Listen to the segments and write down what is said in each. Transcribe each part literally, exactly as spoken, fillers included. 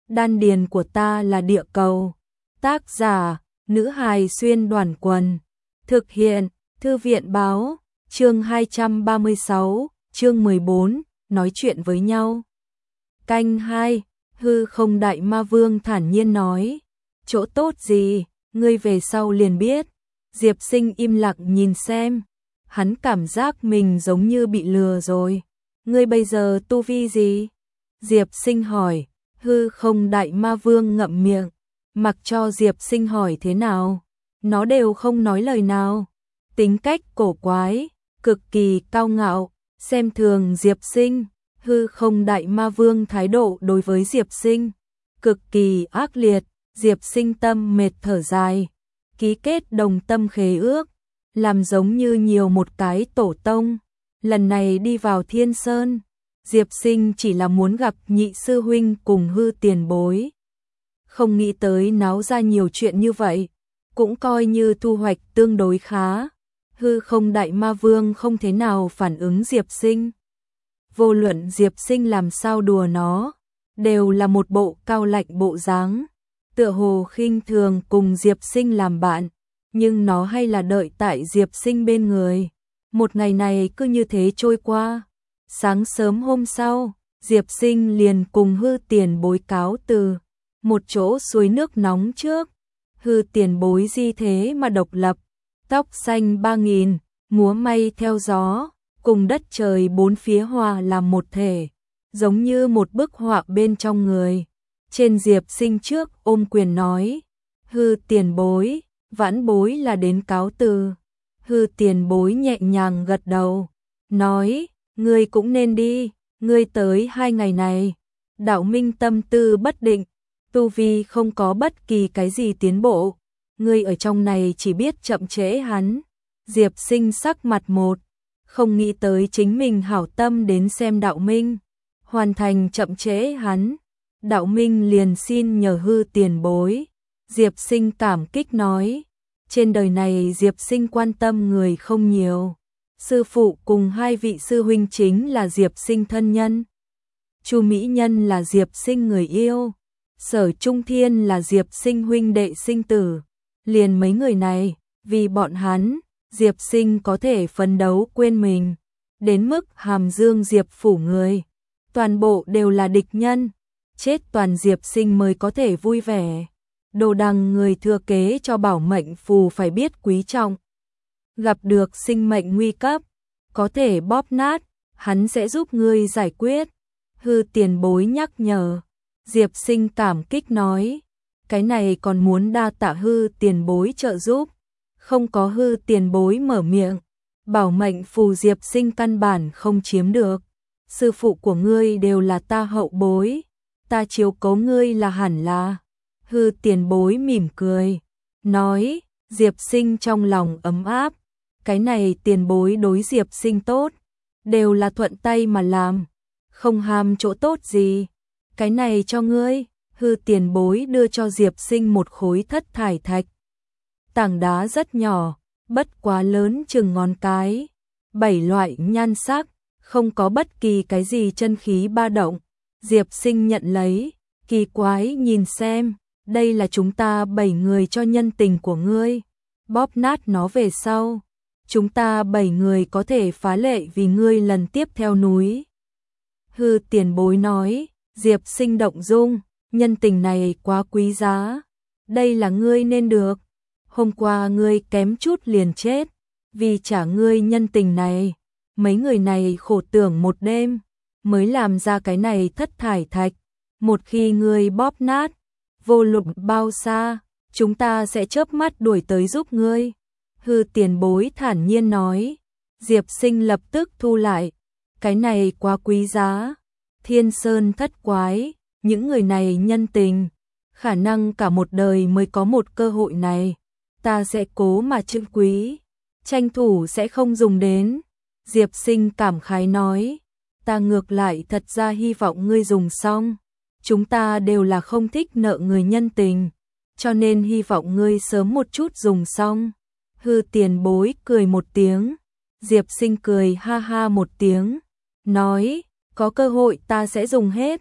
Đan điền của ta là địa cầu. Tác giả, nữ hài xuyên đoàn quần. Thực hiện, thư viện báo, chương hai trăm ba mươi sáu, chương mười bốn, nói chuyện với nhau. Canh hai, hư không đại ma vương thản nhiên nói. Chỗ tốt gì, ngươi về sau liền biết. Diệp Sinh im lặng nhìn xem. Hắn cảm giác mình giống như bị lừa rồi. Ngươi bây giờ tu vi gì? Diệp Sinh hỏi. Hư không đại ma vương ngậm miệng. Mặc cho Diệp Sinh hỏi thế nào, nó đều không nói lời nào. Tính cách cổ quái, cực kỳ cao ngạo, xem thường Diệp Sinh. Hư không đại ma vương thái độ đối với Diệp Sinh cực kỳ ác liệt. Diệp Sinh tâm mệt thở dài, ký kết đồng tâm khế ước, làm giống như nhiều một cái tổ tông. Lần này đi vào Thiên Sơn, Diệp Sinh chỉ là muốn gặp nhị sư huynh cùng hư tiền bối. Không nghĩ tới náo ra nhiều chuyện như vậy, cũng coi như thu hoạch tương đối khá. Hư không đại ma vương không thế nào phản ứng Diệp Sinh. Vô luận Diệp Sinh làm sao đùa nó, đều là một bộ cao lạnh bộ dáng, tựa hồ khinh thường cùng Diệp Sinh làm bạn, nhưng nó hay là đợi tại Diệp Sinh bên người. Một ngày này cứ như thế trôi qua. Sáng sớm hôm sau, Diệp Sinh liền cùng hư tiền bối cáo từ một chỗ suối nước nóng trước. Hư tiền bối di thế mà độc lập, tóc xanh ba nghìn, múa may theo gió, cùng đất trời bốn phía hòa làm một thể, giống như một bức họa bên trong người. Trên Diệp Sinh trước ôm quyền nói, hư tiền bối, vãn bối là đến cáo từ. Hư tiền bối nhẹ nhàng gật đầu, nói, ngươi cũng nên đi, ngươi tới hai ngày này, đạo minh tâm tư bất định, tu vi không có bất kỳ cái gì tiến bộ, ngươi ở trong này chỉ biết chậm trễ hắn. Diệp Sinh sắc mặt một, không nghĩ tới chính mình hảo tâm đến xem đạo minh, hoàn thành chậm trễ hắn. Đạo minh liền xin nhờ hư tiền bối. Diệp Sinh cảm kích nói, trên đời này Diệp Sinh quan tâm người không nhiều. Sư phụ cùng hai vị sư huynh chính là Diệp Sinh thân nhân. Chu Mỹ Nhân là Diệp Sinh người yêu. Sở Trung Thiên là Diệp Sinh huynh đệ sinh tử. Liền mấy người này, vì bọn hắn, Diệp Sinh có thể phấn đấu quên mình. Đến mức hàm dương Diệp phủ người, toàn bộ đều là địch nhân. Chết toàn Diệp Sinh mới có thể vui vẻ. Đồ đằng người thừa kế cho bảo mệnh phù phải biết quý trọng. Gặp được sinh mệnh nguy cấp, có thể bóp nát, hắn sẽ giúp ngươi giải quyết. Hư tiền bối nhắc nhở. Diệp Sinh cảm kích nói, cái này còn muốn đa tạ hư tiền bối trợ giúp. Không có hư tiền bối mở miệng, bảo mệnh phù Diệp Sinh căn bản không chiếm được. Sư phụ của ngươi đều là ta hậu bối, ta chiếu cố ngươi là hẳn là. Hư tiền bối mỉm cười, nói, Diệp Sinh trong lòng ấm áp. Cái này tiền bối đối Diệp Sinh tốt, đều là thuận tay mà làm, không ham chỗ tốt gì. Cái này cho ngươi. Hư tiền bối đưa cho Diệp Sinh một khối thất thải thạch. Tảng đá rất nhỏ, bất quá lớn chừng ngón cái, bảy loại nhan sắc, không có bất kỳ cái gì chân khí ba động. Diệp Sinh nhận lấy, kỳ quái nhìn xem, đây là chúng ta bảy người cho nhân tình của ngươi, bóp nát nó về sau, chúng ta bảy người có thể phá lệ vì ngươi lần tiếp theo núi. Hư tiền bối nói. Diệp Sinh động dung, nhân tình này quá quý giá, đây là ngươi nên được. Hôm qua ngươi kém chút liền chết, vì trả ngươi nhân tình này, mấy người này khổ tưởng một đêm, mới làm ra cái này thất thải thạch. Một khi ngươi bóp nát, vô luận bao xa, chúng ta sẽ chớp mắt đuổi tới giúp ngươi. Hư tiền bối thản nhiên nói. Diệp Sinh lập tức thu lại, cái này quá quý giá. Thiên Sơn thất quái, những người này nhân tình, khả năng cả một đời mới có một cơ hội này, ta sẽ cố mà trân quý, tranh thủ sẽ không dùng đến. Diệp Sinh cảm khái nói, ta ngược lại thật ra hy vọng ngươi dùng xong, chúng ta đều là không thích nợ người nhân tình, cho nên hy vọng ngươi sớm một chút dùng xong. Hư tiền bối cười một tiếng, Diệp Sinh cười ha ha một tiếng, nói, có cơ hội ta sẽ dùng hết.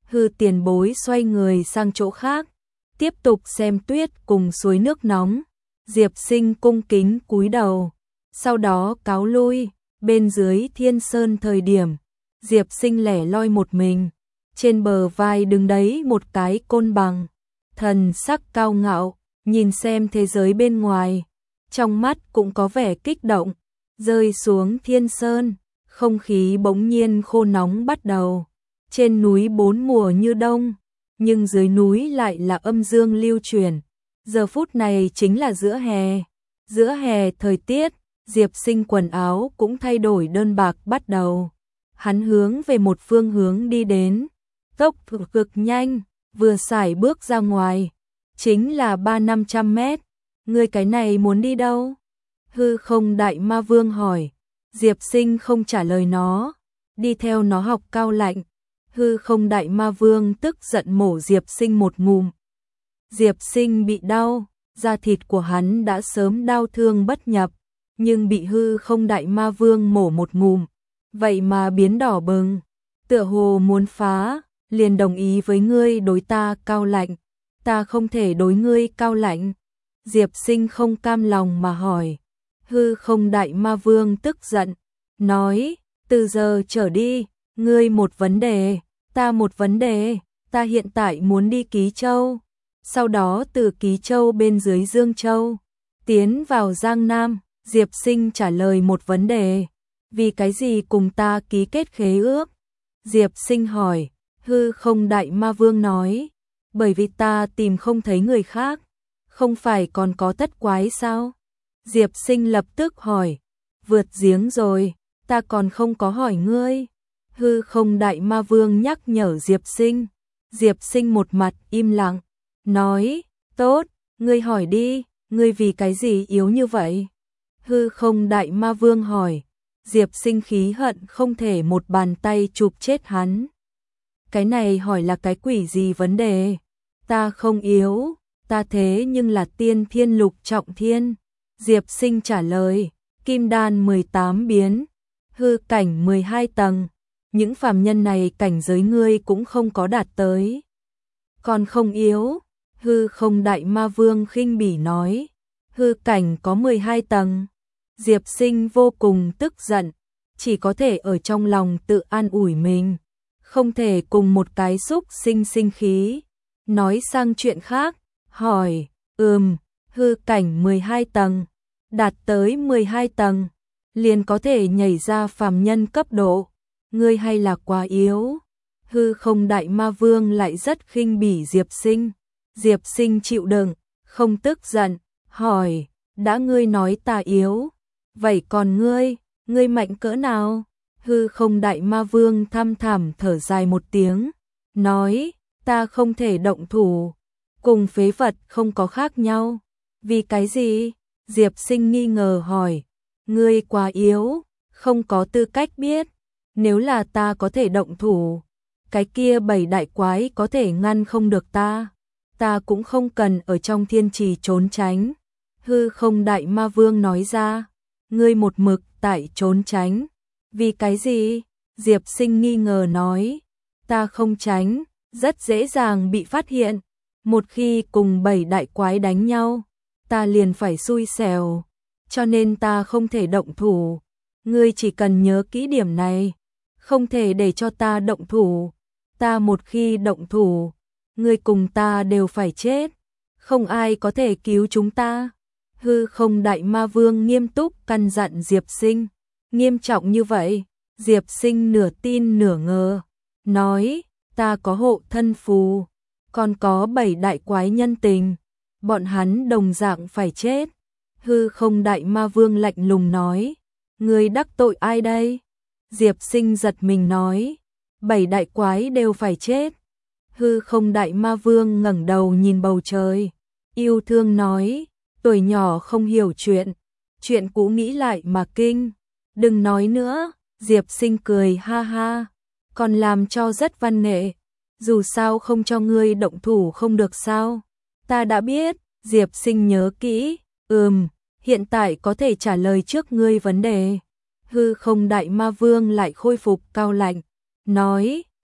Hư tiền bối xoay người sang chỗ khác, tiếp tục xem tuyết cùng suối nước nóng. Diệp Sinh cung kính cúi đầu, sau đó cáo lui. Bên dưới Thiên Sơn thời điểm, Diệp Sinh lẻ loi một mình, trên bờ vai đứng đấy một cái côn bằng, thần sắc cao ngạo, nhìn xem thế giới bên ngoài, trong mắt cũng có vẻ kích động. Rơi xuống Thiên Sơn, không khí bỗng nhiên khô nóng bắt đầu. Trên núi bốn mùa như đông, nhưng dưới núi lại là âm dương lưu chuyển. Giờ phút này chính là giữa hè. Giữa hè thời tiết, Diệp Sinh quần áo cũng thay đổi đơn bạc bắt đầu. Hắn hướng về một phương hướng đi đến, tốc độ cực nhanh, vừa sải bước ra ngoài, chính là ba năm trăm mét. Ngươi cái này muốn đi đâu? Hư Không Đại Ma Vương hỏi. Diệp Sinh không trả lời nó, đi theo nó học cao lạnh. Hư Không Đại Ma Vương tức giận mổ Diệp Sinh một ngụm. Diệp Sinh bị đau, da thịt của hắn đã sớm đau thương bất nhập, nhưng bị Hư Không Đại Ma Vương mổ một ngụm, vậy mà biến đỏ bừng, tựa hồ muốn phá, liền đồng ý với ngươi đối ta cao lạnh, ta không thể đối ngươi cao lạnh. Diệp Sinh không cam lòng mà hỏi. Hư Không Đại Ma Vương tức giận, nói, từ giờ trở đi, ngươi một vấn đề, ta một vấn đề, ta hiện tại muốn đi Ký Châu, sau đó từ Ký Châu bên dưới Dương Châu, tiến vào Giang Nam. Diệp Sinh trả lời một vấn đề, vì cái gì cùng ta ký kết khế ước? Diệp Sinh hỏi. Hư Không Đại Ma Vương nói, bởi vì ta tìm không thấy người khác, không phải còn có Tất Quái sao? Diệp Sinh lập tức hỏi, vượt giếng rồi, ta còn không có hỏi ngươi. Hư Không Đại Ma Vương nhắc nhở Diệp Sinh. Diệp Sinh một mặt im lặng, nói, tốt, ngươi hỏi đi, ngươi vì cái gì yếu như vậy? Hư Không Đại Ma Vương hỏi. Diệp Sinh khí hận không thể một bàn tay chụp chết hắn. Cái này hỏi là cái quỷ gì vấn đề? Ta không yếu, ta thế nhưng là tiên thiên lục trọng thiên. Diệp Sinh trả lời, kim đan mười tám biến, hư cảnh mười hai tầng. Những phàm nhân này cảnh giới ngươi cũng không có đạt tới. Còn không yếu. Hư Không Đại Ma Vương khinh bỉ nói, hư cảnh có mười hai tầng. Diệp Sinh vô cùng tức giận, chỉ có thể ở trong lòng tự an ủi mình, không thể cùng một cái xúc sinh sinh khí. Nói sang chuyện khác, hỏi, ừm, hư cảnh mười hai tầng, đạt tới mười hai tầng, liền có thể nhảy ra phàm nhân cấp độ, ngươi hay là quá yếu? Hư Không Đại Ma Vương lại rất khinh bỉ Diệp Sinh. Diệp Sinh chịu đựng, không tức giận, hỏi, đã ngươi nói ta yếu, vậy còn ngươi, ngươi mạnh cỡ nào? Hư Không Đại Ma Vương thăm thẳm thở dài một tiếng, nói, ta không thể động thủ, cùng phế vật không có khác nhau. Vì cái gì? Diệp Sinh nghi ngờ hỏi, ngươi quá yếu, không có tư cách biết, nếu là ta có thể động thủ, cái kia bảy đại quái có thể ngăn không được ta, ta cũng không cần ở trong thiên trì trốn tránh. Hư Không Đại Ma Vương nói ra, ngươi một mực tại trốn tránh, vì cái gì? Diệp Sinh nghi ngờ nói, ta không tránh, rất dễ dàng bị phát hiện, một khi cùng bảy đại quái đánh nhau, ta liền phải xui xẻo, cho nên ta không thể động thủ. Ngươi chỉ cần nhớ kỹ điểm này, không thể để cho ta động thủ, ta một khi động thủ, ngươi cùng ta đều phải chết, không ai có thể cứu chúng ta. Hư Không Đại Ma Vương nghiêm túc căn dặn Diệp Sinh. Nghiêm trọng như vậy? Diệp Sinh nửa tin nửa ngờ, nói, ta có hộ thân phù, còn có bảy đại quái nhân tình, bọn hắn đồng dạng phải chết. Hư Không Đại Ma Vương lạnh lùng nói, ngươi đắc tội ai đây? Diệp Sinh giật mình nói, bảy đại quái đều phải chết. Hư Không Đại Ma Vương ngẩng đầu nhìn bầu trời, yêu thương nói, tuổi nhỏ không hiểu chuyện, chuyện cũ nghĩ lại mà kinh, đừng nói nữa. Diệp Sinh cười ha ha, còn làm cho rất văn nghệ, dù sao không cho ngươi động thủ không được sao? Ta đã biết. Diệp Sinh nhớ kỹ, ừm, hiện tại có thể trả lời trước ngươi vấn đề. Hư Không Đại Ma Vương lại khôi phục cao lạnh, nói,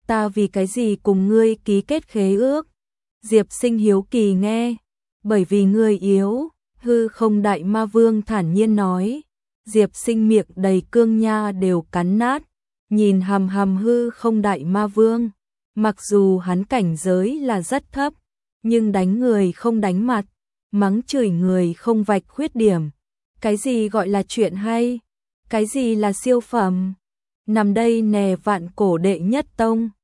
ta vì cái gì cùng ngươi ký kết khế ước? Diệp Sinh hiếu kỳ nghe, bởi vì ngươi yếu, hư không đại ma vương thản nhiên nói. Diệp Sinh miệng đầy cương nha đều cắn nát, nhìn hầm hầm hư không đại ma vương, mặc dù hắn cảnh giới là rất thấp, nhưng đánh người không đánh mặt, mắng chửi người không vạch khuyết điểm. Cái gì gọi là chuyện hay? Cái gì là siêu phẩm? Nằm đây nè vạn cổ đệ nhất tông,